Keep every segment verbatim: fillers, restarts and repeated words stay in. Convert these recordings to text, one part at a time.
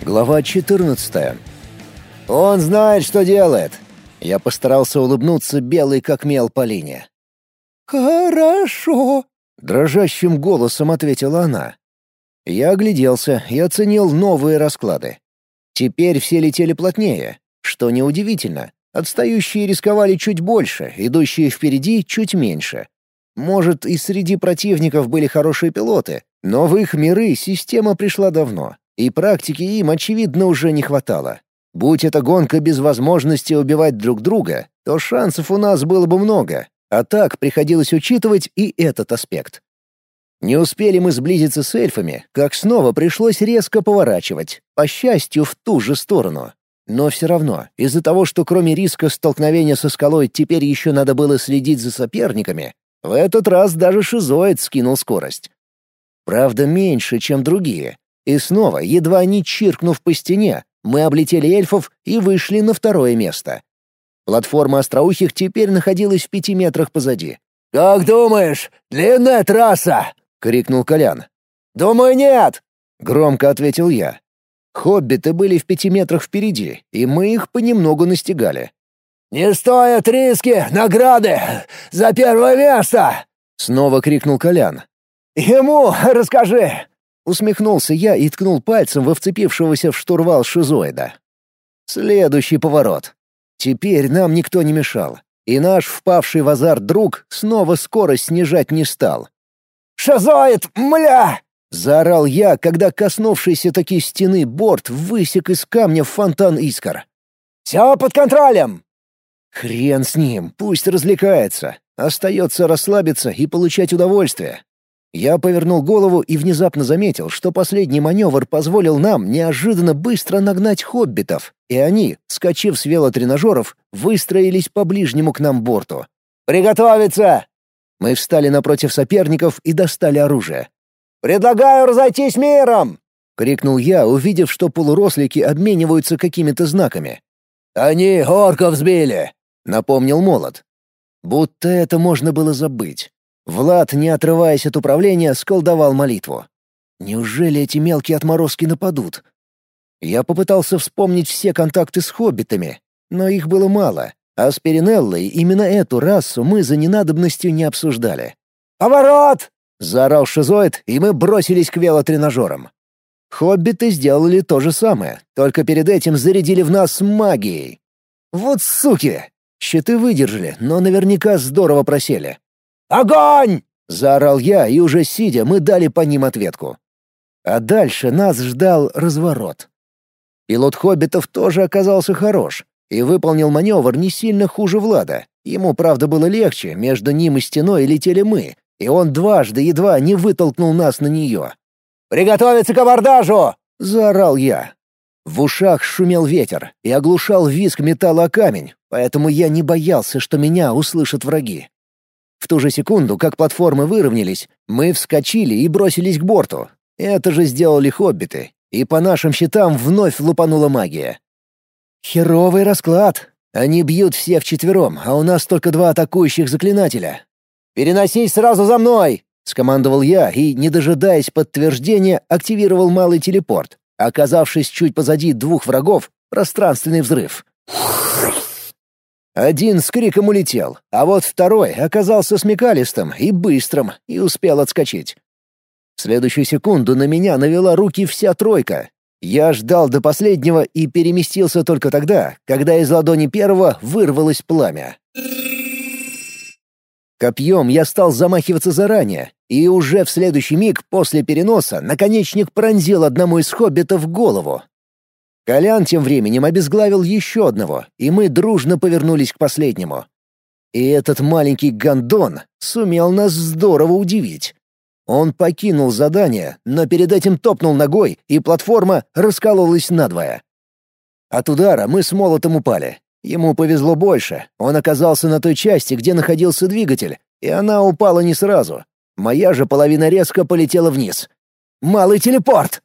Глава четырнадцатая. «Он знает, что делает!» Я постарался улыбнуться белой как мел Полине. «Хорошо!» — дрожащим голосом ответила она. Я огляделся и оценил новые расклады. Теперь все летели плотнее, что неудивительно. Отстающие рисковали чуть больше, идущие впереди чуть меньше. Может, и среди противников были хорошие пилоты, но в их миры система пришла давно, и практики им, очевидно, уже не хватало. Будь это гонка без возможности убивать друг друга, то шансов у нас было бы много, а так приходилось учитывать и этот аспект. Не успели мы сблизиться с эльфами, как снова пришлось резко поворачивать, по счастью, в ту же сторону. Но все равно, из-за того, что кроме риска столкновения со скалой теперь еще надо было следить за соперниками, в этот раз даже шизоид скинул скорость. Правда, меньше, чем другие. И снова, едва не чиркнув по стене, мы облетели эльфов и вышли на второе место. Платформа остроухих теперь находилась в пяти метрах позади. «Как думаешь, длинная трасса?» — крикнул Колян. «Думаю, нет!» — громко ответил я. Хоббиты были в пяти метрах впереди, и мы их понемногу настигали. «Не стоят риски награды за первое место!» — снова крикнул Колян. «Ему расскажи!» — усмехнулся я и ткнул пальцем во вцепившегося в штурвал шизоида. Следующий поворот. Теперь нам никто не мешал, и наш впавший в азарт друг снова скорость снижать не стал. «Шизоид, мля!» — заорал я, когда коснувшийся таки стены борт высек из камня в фонтан искр. «Все под контролем!» Хрен с ним, пусть развлекается. Остается расслабиться и получать удовольствие. Я повернул голову и внезапно заметил, что последний маневр позволил нам неожиданно быстро нагнать хоббитов, и они, скачив с велотренажеров, выстроились по ближнему к нам борту. «Приготовиться!» Мы встали напротив соперников и достали оружие. «Предлагаю разойтись миром!» — крикнул я, увидев, что полурослики обмениваются какими-то знаками. «Они орков сбили!» — напомнил Молот. Будто это можно было забыть. Влад, не отрываясь от управления, сколдовал молитву. Неужели эти мелкие отморозки нападут? Я попытался вспомнить все контакты с хоббитами, но их было мало, а с Перинеллой именно эту расу мы за ненадобностью не обсуждали. «Поворот!» — заорал шизоид, и мы бросились к велотренажерам. Хоббиты сделали то же самое, только перед этим зарядили в нас магией. Вот суки! Щиты выдержали, но наверняка здорово просели. «Огонь!» — заорал я, и уже сидя, мы дали по ним ответку. А дальше нас ждал разворот. Пилот хоббитов тоже оказался хорош и выполнил маневр не сильно хуже Влада. Ему, правда, было легче, между ним и стеной летели мы, и он дважды едва не вытолкнул нас на нее. «Приготовиться к абордажу!» — заорал я. В ушах шумел ветер и оглушал визг металла о камень, поэтому я не боялся, что меня услышат враги. В ту же секунду, как платформы выровнялись, мы вскочили и бросились к борту. Это же сделали хоббиты, и по нашим щитам вновь лупанула магия. Херовый расклад. Они бьют все вчетвером, а у нас только два атакующих заклинателя. «Переносись сразу за мной!» — скомандовал я и, не дожидаясь подтверждения, активировал малый телепорт. Оказавшись чуть позади двух врагов, пространственный взрыв. Один с криком улетел, а вот второй оказался смекалистым и быстрым и успел отскочить. В следующую секунду на меня навела руки вся тройка. Я ждал до последнего и переместился только тогда, когда из ладони первого вырвалось пламя. Копьем я стал замахиваться заранее, и уже в следующий миг после переноса наконечник пронзил одному из хоббитов голову. Колян тем временем обезглавил еще одного, и мы дружно повернулись к последнему. И этот маленький гондон сумел нас здорово удивить. Он покинул задание, но перед этим топнул ногой, и платформа раскололась надвое. От удара мы с молотом упали. Ему повезло больше, он оказался на той части, где находился двигатель, и она упала не сразу. Моя же половина резко полетела вниз. «Малый телепорт!»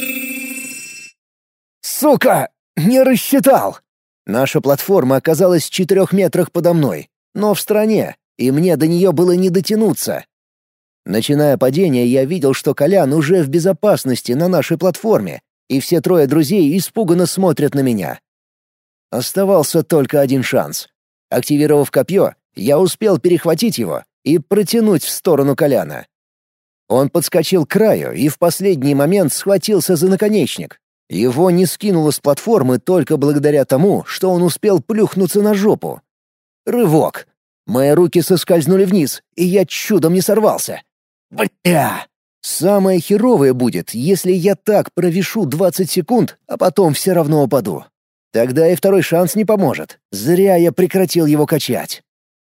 «Сука! Не рассчитал!» Наша платформа оказалась в четырех метрах подо мной, но в стороне, и мне до нее было не дотянуться. Начиная падение, я видел, что Колян уже в безопасности на нашей платформе, и все трое друзей испуганно смотрят на меня. Оставался только один шанс. Активировав копье, я успел перехватить его и протянуть в сторону Коляна. Он подскочил к краю и в последний момент схватился за наконечник. Его не скинуло с платформы только благодаря тому, что он успел плюхнуться на жопу. Рывок. Мои руки соскользнули вниз, и я чудом не сорвался. Бля! Самое херовое будет, если я так провишу двадцать секунд, а потом все равно упаду. Тогда и второй шанс не поможет. Зря я прекратил его качать.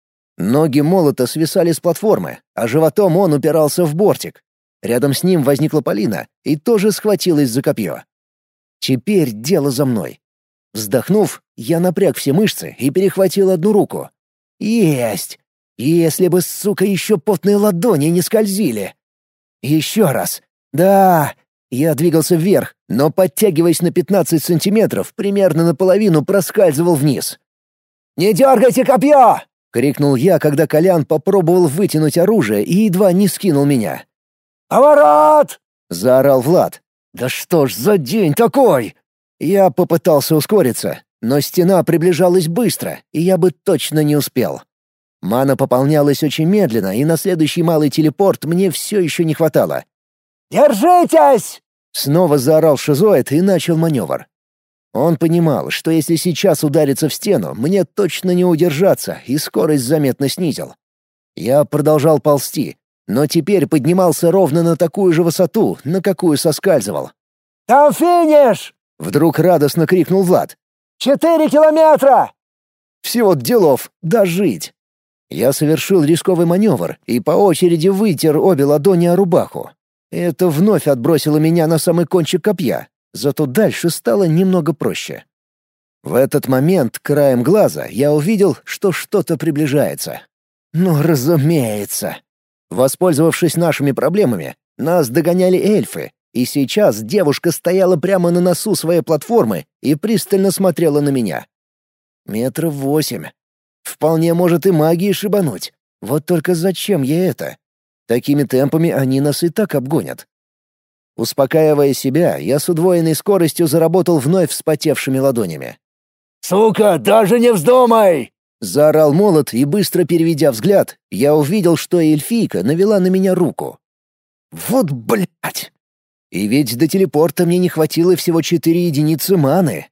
Ноги молота свисали с платформы, а животом он упирался в бортик. Рядом с ним возникла Полина и тоже схватилась за копье. Теперь дело за мной. Вздохнув, я напряг все мышцы и перехватил одну руку. Есть! Если бы, сука, еще потные ладони не скользили. Еще раз. Да! Я двигался вверх, но, подтягиваясь на пятнадцать сантиметров, примерно наполовину проскальзывал вниз. «Не дергайте копье!» — крикнул я, когда Колян попробовал вытянуть оружие и едва не скинул меня. «Поворот!» — заорал Влад. «Да что ж за день такой?» Я попытался ускориться, но стена приближалась быстро, и я бы точно не успел. Мана пополнялась очень медленно, и на следующий малый телепорт мне все еще не хватало. «Держитесь!» — снова заорал шизоид и начал маневр. Он понимал, что если сейчас удариться в стену, мне точно не удержаться, и скорость заметно снизил. Я продолжал ползти, но теперь поднимался ровно на такую же высоту, на какую соскальзывал. «Там финиш!» — вдруг радостно крикнул Влад. «Четыре километра!» Всего делов дожить. Я совершил рисковый маневр и по очереди вытер обе ладони о рубаху. Это вновь отбросило меня на самый кончик копья, зато дальше стало немного проще. В этот момент краем глаза я увидел, что что-то приближается. Ну, разумеется. Воспользовавшись нашими проблемами, нас догоняли эльфы, и сейчас девушка стояла прямо на носу своей платформы и пристально смотрела на меня. Метров восемь. Вполне может и магией шибануть. Вот только зачем ей это? Такими темпами они нас и так обгонят. Успокаивая себя, я с удвоенной скоростью заработал вновь вспотевшими ладонями. «Сука, даже не вздумай!» — заорал молот, и, быстро переведя взгляд, я увидел, что эльфийка навела на меня руку. «Вот блядь!» И ведь до телепорта мне не хватило всего четыре единицы маны.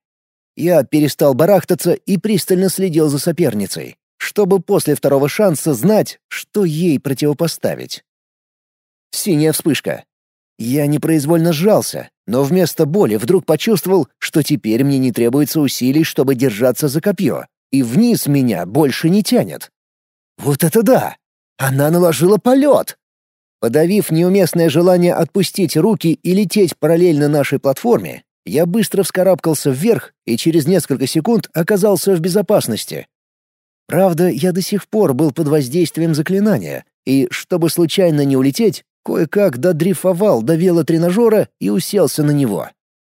Я перестал барахтаться и пристально следил за соперницей, чтобы после второго шанса знать, что ей противопоставить. Синяя вспышка. Я непроизвольно сжался, но вместо боли вдруг почувствовал, что теперь мне не требуется усилий, чтобы держаться за копье, и вниз меня больше не тянет. Вот это да! Она наложила полет! Подавив неуместное желание отпустить руки и лететь параллельно нашей платформе, я быстро вскарабкался вверх и через несколько секунд оказался в безопасности. Правда, я до сих пор был под воздействием заклинания, и, чтобы случайно не улететь, кое-как додрифовал до велотренажера и уселся на него.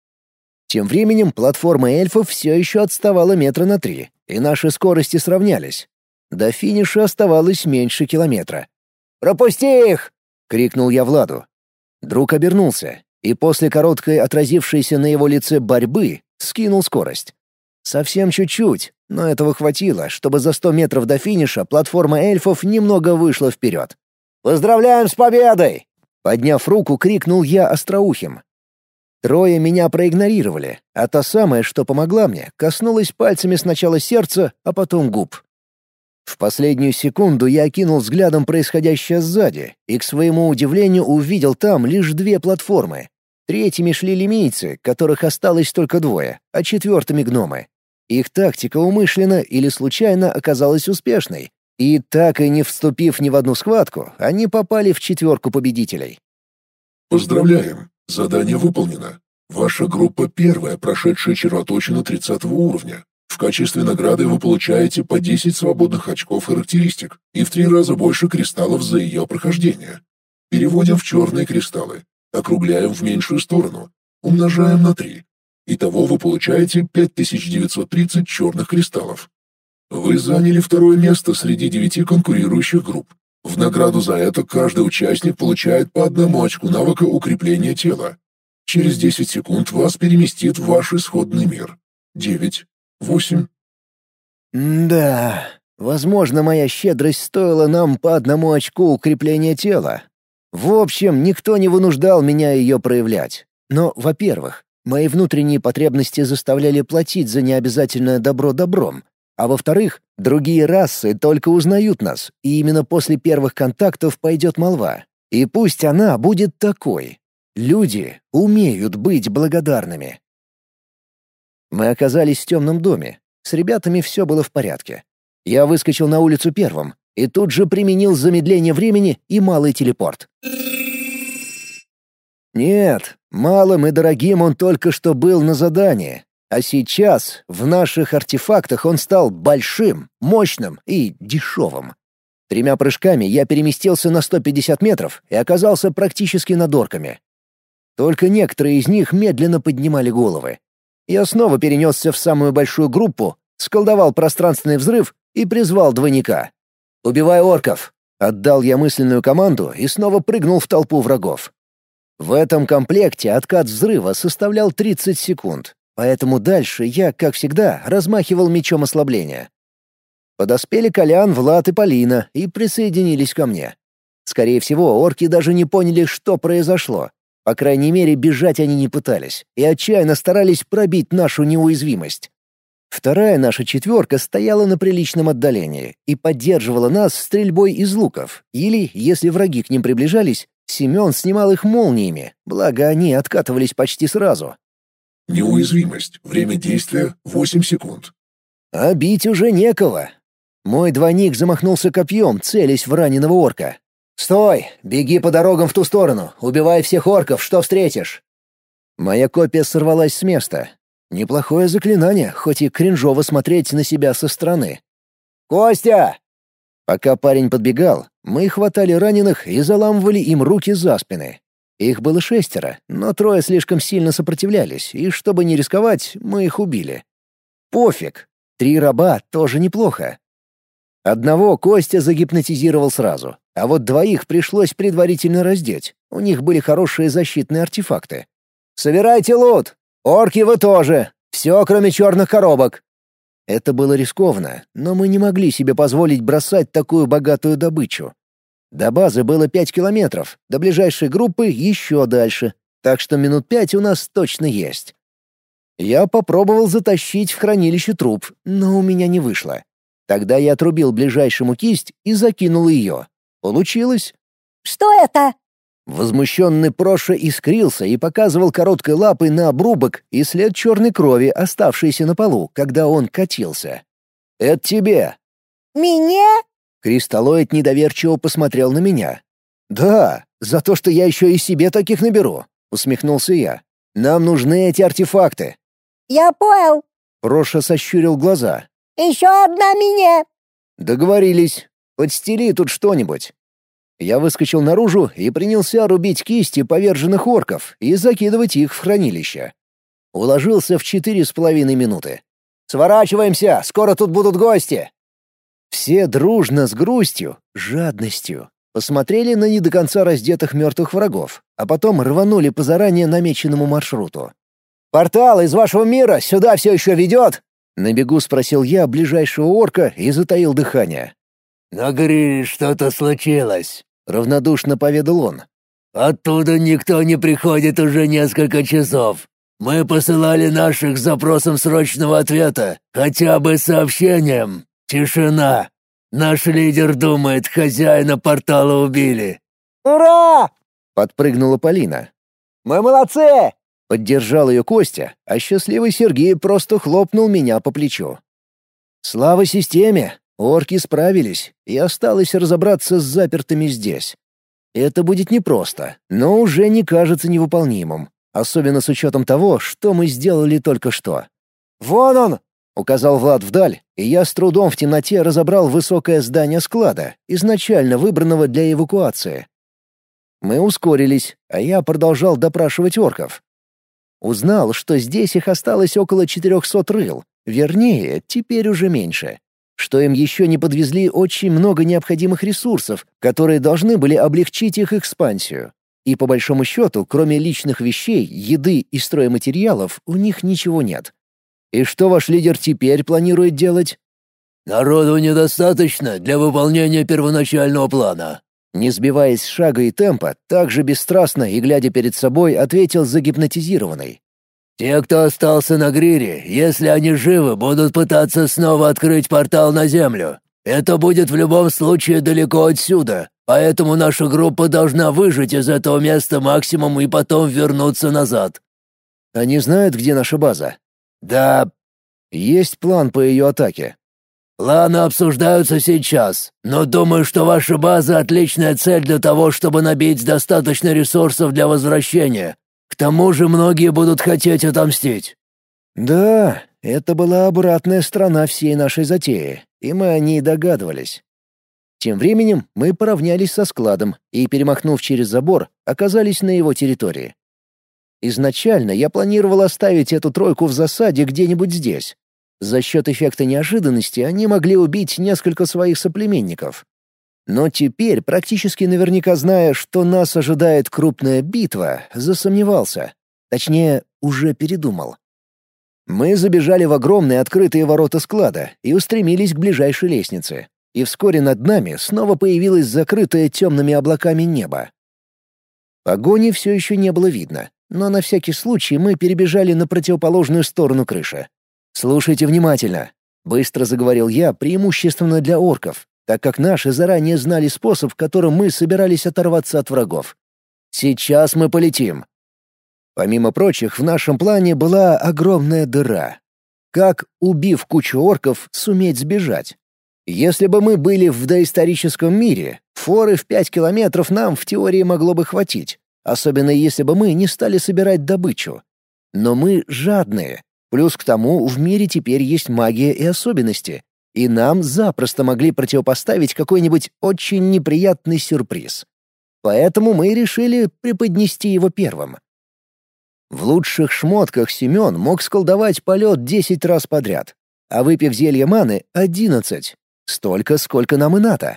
Тем временем платформа эльфов все еще отставала метра на три, и наши скорости сравнялись. До финиша оставалось меньше километра. «Пропусти их!» — крикнул я Владу. Друг обернулся, и после короткой отразившейся на его лице борьбы скинул скорость. Совсем чуть-чуть, но этого хватило, чтобы за сто метров до финиша платформа эльфов немного вышла вперед. «Поздравляем с победой!» Подняв руку, крикнул я остроухим. Трое меня проигнорировали, а та самая, что помогла мне, коснулась пальцами сначала сердца, а потом губ. В последнюю секунду я окинул взглядом происходящее сзади и, к своему удивлению, увидел там лишь две платформы. Третьими шли лимийцы, которых осталось только двое, а четвертыми — гномы. Их тактика умышленно или случайно оказалась успешной, и, так и не вступив ни в одну схватку, они попали в четверку победителей. Поздравляем! Задание выполнено. Ваша группа первая, прошедшая червоточину тридцатого уровня. В качестве награды вы получаете по десять свободных очков характеристик и в три раза больше кристаллов за ее прохождение. Переводим в черные кристаллы, округляем в меньшую сторону, умножаем на три. Итого вы получаете пять тысяч девятьсот тридцать черных кристаллов. Вы заняли второе место среди девяти конкурирующих групп. В награду за это каждый участник получает по одному очку навыка укрепления тела. Через десять секунд вас переместит в ваш исходный мир. Девять, восемь. Да, возможно, моя щедрость стоила нам по одному очку укрепления тела. В общем, никто не вынуждал меня ее проявлять. Но, во-первых, мои внутренние потребности заставляли платить за необязательное добро добром. А во-вторых, другие расы только узнают нас, и именно после первых контактов пойдет молва. И пусть она будет такой. Люди умеют быть благодарными. Мы оказались в темном доме. С ребятами все было в порядке. Я выскочил на улицу первым и тут же применил замедление времени и малый телепорт. Нет, малым и дорогим он только что был на задании, а сейчас в наших артефактах он стал большим, мощным и дешевым. Тремя прыжками я переместился на сто пятьдесят метров и оказался практически над орками. Только некоторые из них медленно поднимали головы. Я снова перенесся в самую большую группу, сколдовал пространственный взрыв и призвал двойника. «Убивай орков!» — отдал я мысленную команду и снова прыгнул в толпу врагов. В этом комплекте откат взрыва составлял тридцать секунд, поэтому дальше я, как всегда, размахивал мечом ослабления. Подоспели Колян, Влад и Полина и присоединились ко мне. Скорее всего, орки даже не поняли, что произошло. По крайней мере, бежать они не пытались и отчаянно старались пробить нашу неуязвимость. Вторая наша четверка стояла на приличном отдалении и поддерживала нас стрельбой из луков, или, если враги к ним приближались, Семен снимал их молниями, благо они откатывались почти сразу. Неуязвимость. Время действия восемь секунд. А бить уже некого. Мой двойник замахнулся копьем, целясь в раненого орка. «Стой! Беги по дорогам в ту сторону! Убивай всех орков, что встретишь!» Моя копия сорвалась с места. Неплохое заклинание, хоть и кринжово смотреть на себя со стороны. «Костя!» Пока парень подбегал, мы хватали раненых и заламывали им руки за спины. Их было шестеро, но трое слишком сильно сопротивлялись, и чтобы не рисковать, мы их убили. Пофиг, три раба тоже неплохо. Одного Костя загипнотизировал сразу, а вот двоих пришлось предварительно раздеть. У них были хорошие защитные артефакты. «Собирайте лут! Орки вы тоже! Все, кроме черных коробок!» Это было рискованно, но мы не могли себе позволить бросать такую богатую добычу. До базы было пять километров, до ближайшей группы еще дальше, так что минут пять у нас точно есть. Я попробовал затащить в хранилище труп, но у меня не вышло. Тогда я отрубил ближайшему кисть и закинул ее. Получилось. «Что это?» Возмущенный Проша искрился и показывал короткой лапой на обрубок и след черной крови, оставшийся на полу, когда он катился. «Это тебе!» «Меня?» Кристаллоид недоверчиво посмотрел на меня. «Да, за то, что я еще и себе таких наберу», — усмехнулся я. «Нам нужны эти артефакты». «Я понял. Проша сощурил глаза. Еще одна меня». «Договорились. Подстели тут что-нибудь». Я выскочил наружу и принялся рубить кисти поверженных орков и закидывать их в хранилище. Уложился в четыре с половиной минуты. «Сворачиваемся, скоро тут будут гости!» Все дружно, с грустью, жадностью, посмотрели на не до конца раздетых мертвых врагов, а потом рванули по заранее намеченному маршруту. «Портал из вашего мира сюда все еще ведет?» На бегу спросил я ближайшего орка и затаил дыхание. «На Гриле что-то случилось», — равнодушно поведал он. «Оттуда никто не приходит уже несколько часов. Мы посылали наших с запросом срочного ответа, хотя бы сообщением. Тишина. Наш лидер думает, хозяина портала убили». «Ура!» — подпрыгнула Полина. «Мы молодцы!» — поддержал ее Костя, а счастливый Сергей просто хлопнул меня по плечу. «Слава системе! Орки справились, и осталось разобраться с запертыми здесь. Это будет непросто, но уже не кажется невыполнимым, особенно с учетом того, что мы сделали только что. «Вон он!» — указал Влад вдаль, и я с трудом в темноте разобрал высокое здание склада, изначально выбранного для эвакуации. Мы ускорились, а я продолжал допрашивать орков. Узнал, что здесь их осталось около четырехсот рыл, вернее, теперь уже меньше. Что им еще не подвезли очень много необходимых ресурсов, которые должны были облегчить их экспансию. И по большому счету, кроме личных вещей, еды и стройматериалов, у них ничего нет. И что ваш лидер теперь планирует делать? Народу недостаточно для выполнения первоначального плана. Не сбиваясь с шага и темпа, так же бесстрастно и глядя перед собой, ответил загипнотизированный. Те, кто остался на Грире, если они живы, будут пытаться снова открыть портал на Землю. Это будет в любом случае далеко отсюда, поэтому наша группа должна выжить из этого места максимум и потом вернуться назад. Они знают, где наша база? Да. Есть план по ее атаке? Планы обсуждаются сейчас, но думаю, что ваша база — отличная цель для того, чтобы набить достаточно ресурсов для возвращения. К тому же многие будут хотеть отомстить». Да, это была обратная сторона всей нашей затеи, и мы о ней догадывались. Тем временем мы поравнялись со складом и, перемахнув через забор, оказались на его территории. Изначально я планировал оставить эту тройку в засаде где-нибудь здесь. За счет эффекта неожиданности они могли убить несколько своих соплеменников. Но теперь, практически наверняка зная, что нас ожидает крупная битва, засомневался. Точнее, уже передумал. Мы забежали в огромные открытые ворота склада и устремились к ближайшей лестнице. И вскоре над нами снова появилось закрытое темными облаками небо. Погони все еще не было видно, но на всякий случай мы перебежали на противоположную сторону крыши. «Слушайте внимательно», — быстро заговорил я, преимущественно для орков, так как наши заранее знали способ, которым мы собирались оторваться от врагов. «Сейчас мы полетим». Помимо прочих, в нашем плане была огромная дыра. Как, убив кучу орков, суметь сбежать? Если бы мы были в доисторическом мире, форы в пять километров нам в теории могло бы хватить, особенно если бы мы не стали собирать добычу. Но мы жадные. Плюс к тому, в мире теперь есть магия и особенности, и нам запросто могли противопоставить какой-нибудь очень неприятный сюрприз. Поэтому мы решили преподнести его первым. В лучших шмотках Семен мог сколдовать полет десять раз подряд, а выпив зелье маны — одиннадцать. Столько, сколько нам и надо.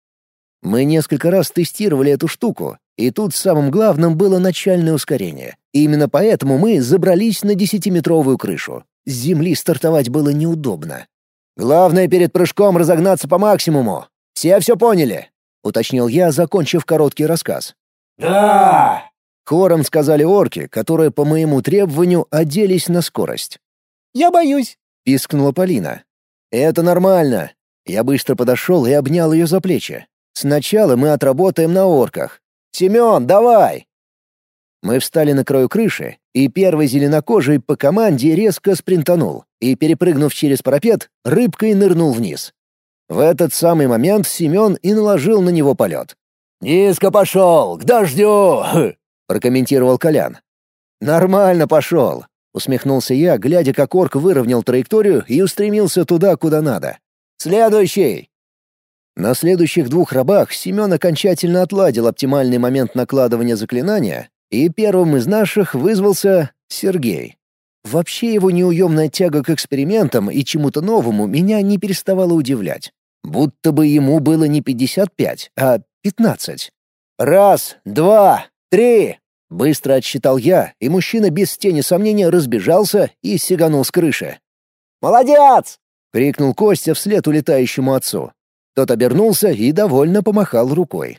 Мы несколько раз тестировали эту штуку, и тут самым главным было начальное ускорение. И именно поэтому мы забрались на десятиметровую крышу. С земли стартовать было неудобно. «Главное перед прыжком разогнаться по максимуму. Все все поняли?» — уточнил я, закончив короткий рассказ. «Да!» — хором сказали орки, которые по моему требованию оделись на скорость. «Я боюсь», — пискнула Полина. «Это нормально». Я быстро подошел и обнял ее за плечи. «Сначала мы отработаем на орках. Семен, давай!» Мы встали на краю крыши, и первый зеленокожий по команде резко спринтанул и, перепрыгнув через парапет, рыбкой нырнул вниз. В этот самый момент Семен и наложил на него полет. «Низко пошел, к дождю!» — прокомментировал Колян. «Нормально пошел», — усмехнулся я, глядя, как орк выровнял траекторию и устремился туда, куда надо. «Следующий!» На следующих двух рабах Семен окончательно отладил оптимальный момент накладывания заклинания, и первым из наших вызвался Сергей. Вообще его неуемная тяга к экспериментам и чему-то новому меня не переставала удивлять. Будто бы ему было не пятьдесят пять, а пятнадцать. «Раз, два, три!» — быстро отсчитал я, и мужчина без тени сомнения разбежался и сиганул с крыши. «Молодец!» — крикнул Костя вслед улетающему отцу. Тот обернулся и довольно помахал рукой.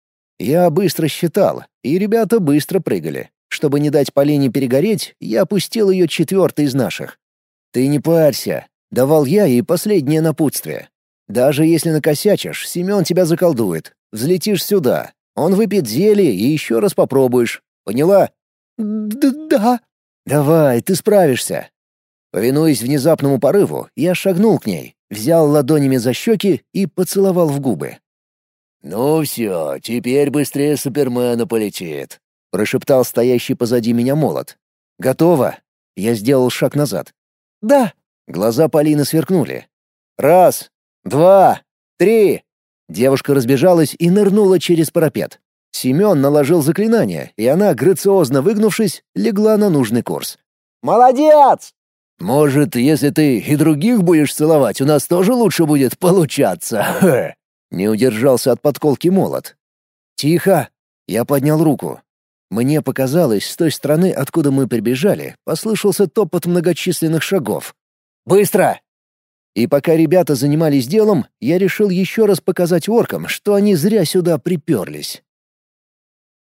Я быстро считал, и ребята быстро прыгали. Чтобы не дать Полине перегореть, я опустил ее четвертый из наших. «Ты не парься», — давал я ей последнее напутствие. «Даже если накосячишь, Семен тебя заколдует. Взлетишь сюда. Он выпьет зелье и еще раз попробуешь. Поняла?» «Да». «Давай, ты справишься». Повинуясь внезапному порыву, я шагнул к ней, взял ладонями за щеки и поцеловал в губы. «Ну все, теперь быстрее Супермена полетит», — прошептал стоящий позади меня молот. «Готово?» Я сделал шаг назад. «Да». Глаза Полины сверкнули. «Раз, два, три!» Девушка разбежалась и нырнула через парапет. Семен наложил заклинание, и она, грациозно выгнувшись, легла на нужный курс. «Молодец!» «Может, если ты и других будешь целовать, у нас тоже лучше будет получаться?» Не удержался от подколки молот. «Тихо!» Я поднял руку. Мне показалось, с той стороны, откуда мы прибежали, послышался топот многочисленных шагов. «Быстро!» И пока ребята занимались делом, я решил еще раз показать оркам, что они зря сюда приперлись.